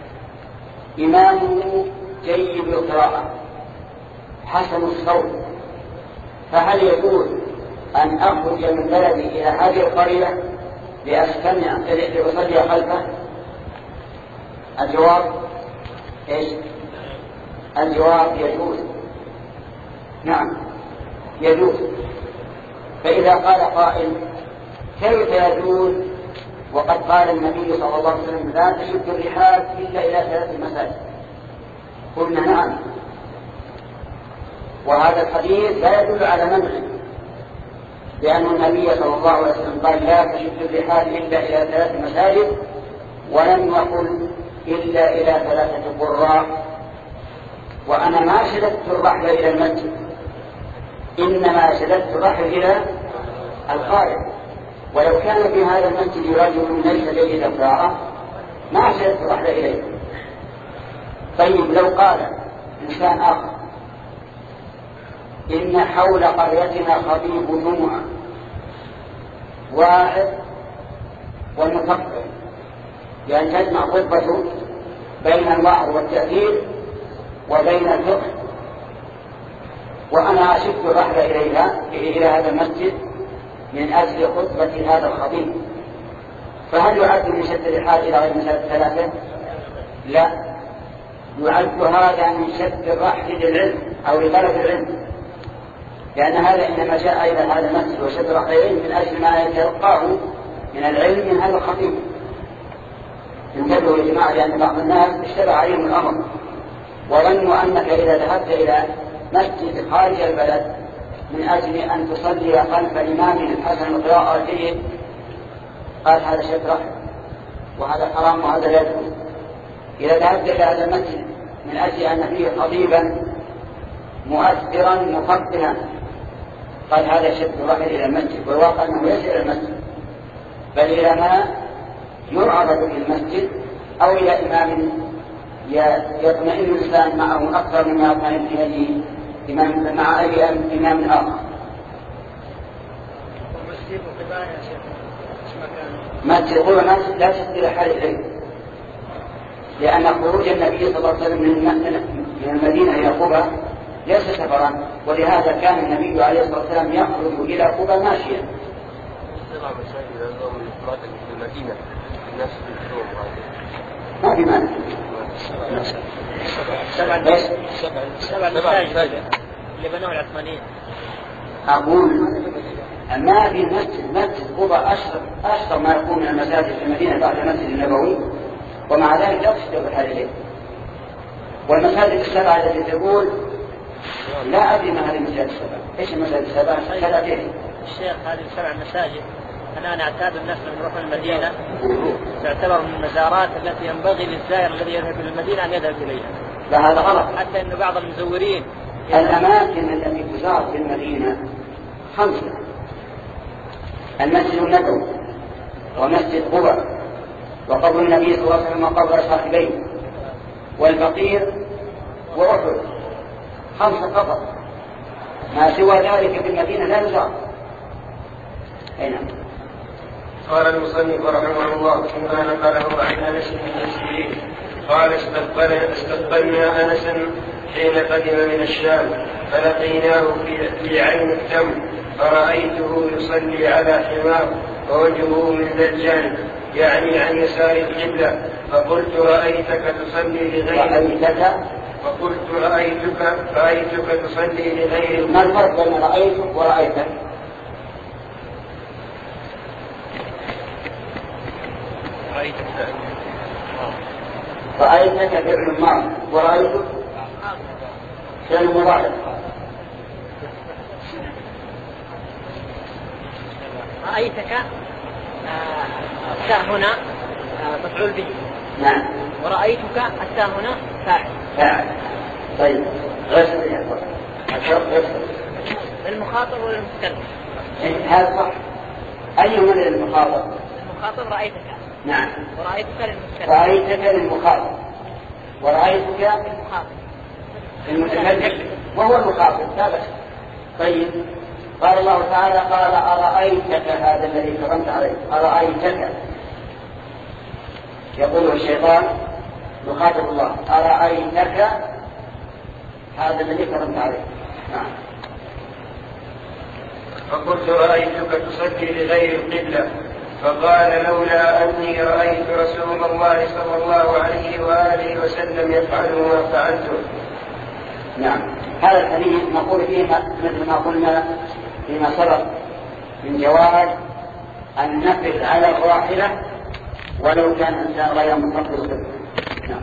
إمامه جيد القراءة حسن الصوت، فهل يجوز أن أخرج من بلدي إلى هذه القرية لأستمع لأصلي خلفه؟ الجواب إيش؟ الجواب يجوز، نعم يجوز. فإذا قال قائل كيف يجوز وقد قال النبي صلى الله عليه وسلم لا تشد الرحال إلا إلى ثلاث مساجد، قلنا نعم، وهذا الحديث لا يدل على منعه، لأن النبي صلى الله عليه وسلم قال لا تشد الرحال إلا إلى ثلاث مساجد، ولم يقل إلا إلى ثلاثة قراء. وأنا ما شددت الرحل إلى المسجد، إنما شددت الرحل إلى القارئ، ولو كان في هذا المسجد رجل ليس جيد القراءة ما شددت الرحل إليه. طيب لو قال إنسان آخر إن حول قريتنا خطيب جمعة واحد ومفكر، لأن تجمع خطبته بين الوعظ والتأثير وبين الفقه، وأنا أشد الرحلة إليها إلى هذا المسجد من أجل خطبة هذا الخطيب، فهل يعد من شد الرحال إلى غير مساجد ثلاثة؟ لا، يعد هذا من شد الرحل للعلم أو لطلب العلم، لأن هذا إنما جاء إلى هذا المسجد وشد الرحل إليه من أجل ما يتلقاه من العلم من هذا الخطيب. انتبهوا يا جماعة، لأن بعض الناس اشتبه عليهم الأمر وظنوا أنك إذا ذهبت إلى مسجد خارج البلد من أجل أن تصلي خلف إمام حسن القراءة الجيد قال هذا شد رحل وهذا حرام وهذا لا يجوز. إذا ذهبت إلى هذا المسجد من أجل أن فيه خطيبا مؤثرا مفقها قال هذا شد رحل إلى المسجد، والواقع أنه ليس إلى المسجد بل إلى ما يعرض في المسجد أو إلى إمام يطمئن الإنسان معه أكثر مما يطمئن إليه إمام مع أي إمام آخر. مسجد قوة مسجد لا تشد الرحال إليه، لأن خروج النبي صلى الله عليه وسلم من المدينة إلى قبى ليس سفرا، ولهذا كان النبي عليه الصلاة والسلام يخرج إلى قبى ماشيا. ما في مانع. سبع سبع مساجد اللي بنوه العثمانيين. أقول ما في مسجد مسجد قبى أشرف أشرف ما يكون من المساجد في المدينة بعد المسجد النبوي، ومع ذلك لا تشتغل الحال إليه. والمساجد السبعة التي تقول لا أدري ما هذه المساجد السبعة، إيش المساجد السبعة؟ ثلاثين. الشيخ هذه السبع مساجد أنا نعتاد الناس من يروحون المدينة تعتبر من المزارات التي ينبغي للزائر الذي يذهب إلى المدينة أن يذهب إليها. لا هذا غلط. حتى أن بعض المزورين الأماكن التي تزار في المدينة خمسة: المسجد النبوي ومسجد قبى وقبر النبي صلى الله عليه وسلم وقبر صاحبيه والبقير وأحد، خمسة فقط، ما سوى ذلك في المدينة لا يزار. أين؟ قال المصنف رحمه الله كما نقله عن انس بن سيرين قال استقبلنا, استقبلنا انسا حين قدم من الشام فلقيناه في, في عين التم فرأيته يصلي على حمار ووجهه من ذا الجانب يعني عن يسار القبلة، فقلت رأيتك تصلي لغير فقلت رأيتك رأيتك تصلي لغير. ما الفرق بين رأيتك ورأيتك؟ رأيتك فعل الماضي ورأيتك فعل مضارع. رأيتك التاء هنا مفعول به. نعم. ورأيتك التاء هنا فاعل. فاعل. طيب غسل يا أخوان. غسل. للمخاطب وللمتكلم. هذا صح. أيهما للمخاطب؟ المخاطب رأيتك. نعم. ورأيتك للمتكلم. رأيتك للمخاطب ورأيتك للمخاطب. المتكلم وهو المخاطب لا بأس. طيب قال الله تعالى قال أرأيتك هذا الذي كرمت عليه أرأيتك يقول الشيطان يخاطب الله أرأيتك هذا الذي كرمت عليه. نعم. فقلت رأيتك تصلي لغير القبلة فقال لولا أني رأيت رسول الله صلى الله عليه وآله وسلم يفعل ما فعلته. نعم. هذا الحديث نقول فيه مثل ما قلنا فيما سبق من جواز النفل على الراحلة ولو كان الإنسان غير مستقبل به. نعم.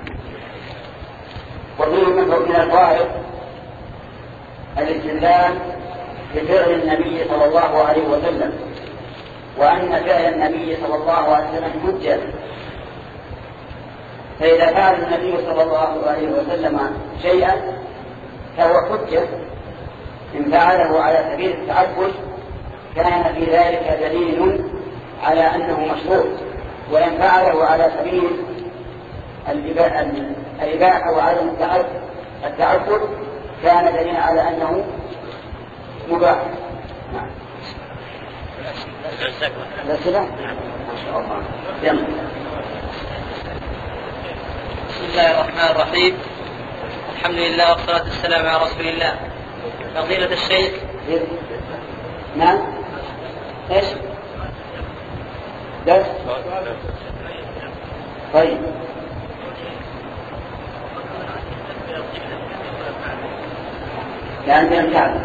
وفيه من الفوائد الاستدلال بفعل النبي صلى الله عليه وسلم وأن فعل النبي صلى الله عليه وسلم حجة. فإذا فعل النبي صلى الله عليه وسلم شيئا فهو حجة إن فعله على سبيل التعبد كان في ذلك دليل على أنه مشروع، وإن فعله على سبيل الإباحة وعدم التعبد كان دليل على أنه مباح. نعم. الأسئلة؟ ما شاء الله. يلا. بسم الله الرحمن الرحيم. الحمد لله والصلاة والسلام على رسول الله. فضيلة الشيخ. نعم. ايش؟ درس؟ طيب. يعني الكعبة.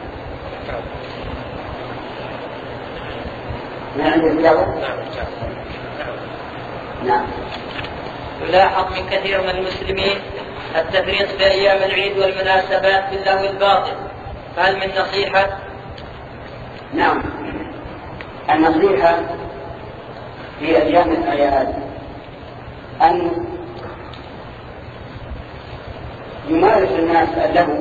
ما عندي الكعبة؟ نعم. يلاحظ من كثير من المسلمين التفريط في أيام العيد والمناسبات باللهو الباطل، فهل من نصيحة؟ نعم. النصيحة في أيام الأعياد أن يمارس الناس اللهو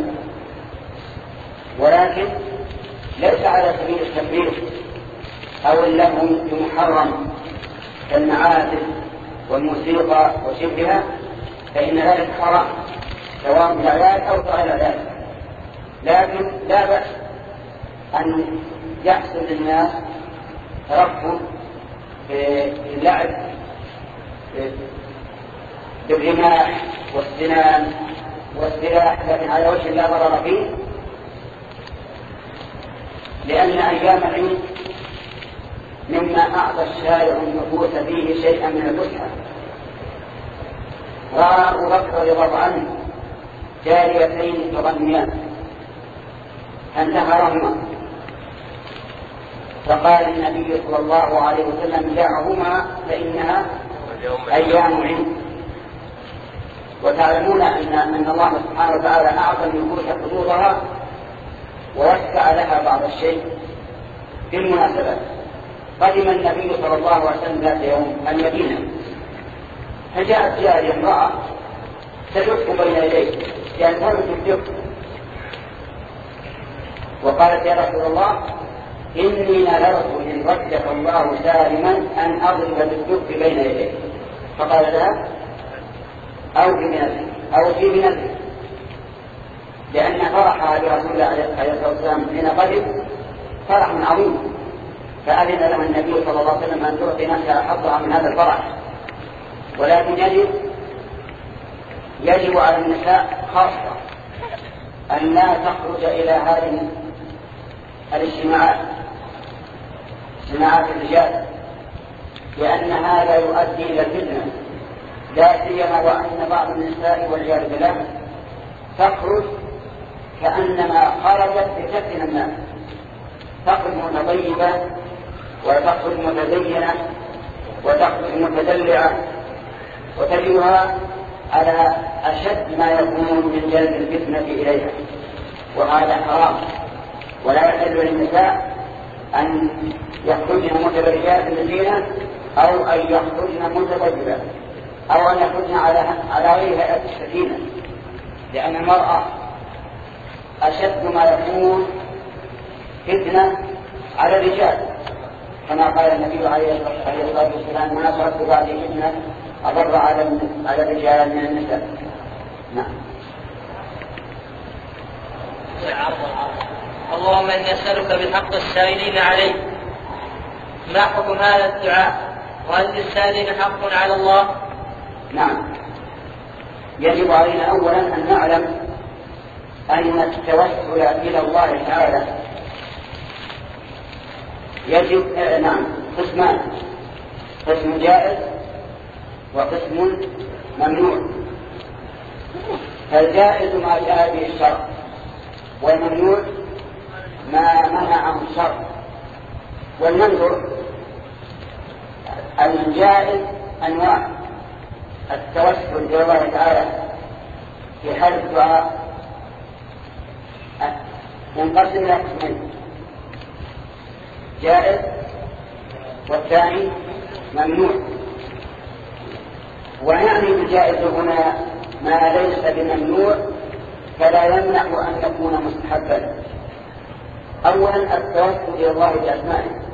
ولكن ليس على سبيل التفريط أو اللهو المحرم كالمعازف والموسيقى وشبهها، فإن ذلك حرام سواء في الأعياد أو غير ذلك. لكن لا بأس أن يحصل للناس ترفه باللعب بالرماح والسنان والسلاح، لكن على وجه لا ضرر فيه، لأن أيام العيد مما أعطى الشارع النفوس فيه شيئا من الفسحة. رأى أبو بكر رضي الله عنه جاريتين تغنيان فانتهرهما، فقال النبي صلى الله عليه وسلم دعهما فإنها أيام عيد. وتعلمون أن أن الله سبحانه وتعالى أعطى النفوس حدودها ووسع لها بعض الشيء في المناسبات. قدم النبي صلى الله عليه وسلم ذات يوم المدينة فجاءت جارية امرأة تدق بين يديه ينتهي الدق، وقالت يا رسول الله إني نذرت إن ردك الله سالما أن أضرب بالدق بين يديه. فقال لها أو في بنفسك أو في بنفسك، لأن فرحها برسول الله عليه الصلاة والسلام حين قدم فرح عظيم، فأذن له النبي صلى الله عليه وسلم أن تعطي نفسها حظها من هذا الفرح. ولكن يجب يجب على النساء خاصة أن لا تخرج إلى هذه الاجتماعات اجتماعات الرجال، لأن هذا يؤدي إلى الفتنة، لا سيما وأن بعض النساء والعياذ بالله تخرج كأنما خرجت لتفتن الناس، تخرج متطيبة وتخرج متزينة وتخرج متدلعة، وتجدها على أشد ما يكون من جلب الفتنة إليها، وهذا حرام. ولا يحل للنساء أن يخرجن متبرجات بالزينة أو أن يخرجن متطيبات أو أن يخرجن على على غير هيئة السكينة، لأن المرأة أشد ما يكون فتنة على الرجال، كما قال النبي عليه الصلاة والسلام: ما تركت بعدي فتنة أضر على على الرجال من النساء. نعم. اللهم إني أسألك بحق السائلين عليك، ما حكم هذا الدعاء؟ وهل للسائلين حق على الله؟ نعم، يجب علينا أولا أن نعلم أن التوسل إلى الله تعالى يجب آه نعم قسمان: قسم جائز وقسم ممنوع. فالجائز ما جاء به الشرع، والممنوع ما منعه الشرع. والمنظور الجائز أنواع: التوسل إلى الله تعالى في حال الدعاء ينقسم إلى قسمين: جائز والثاني ممنوع. ونعني بالجائز هنا ما ليس بممنوع فلا يمنع أن يكون مستحبا. أولا التوسل إلى الله بأسمائه،